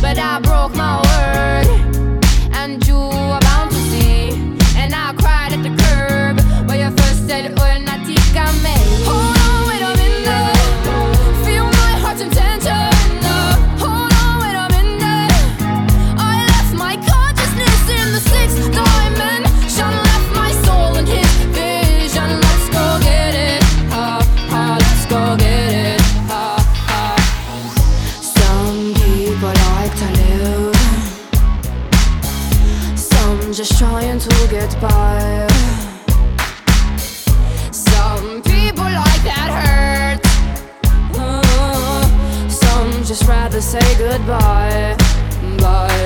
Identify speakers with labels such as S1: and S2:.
S1: but I broke my word, and you were bound to see. And I cried at the curb where you first said, "Oh, natikame." Hold on, wait a minute. Feel my heart's intention. Hold on, wait a minute. I left my consciousness in the sixth dimension, left my soul in his vision. Let's go get it. Let's go get it. Some people like to live, some just trying to get by. Some people like that hurt, some just rather say goodbye. Bye.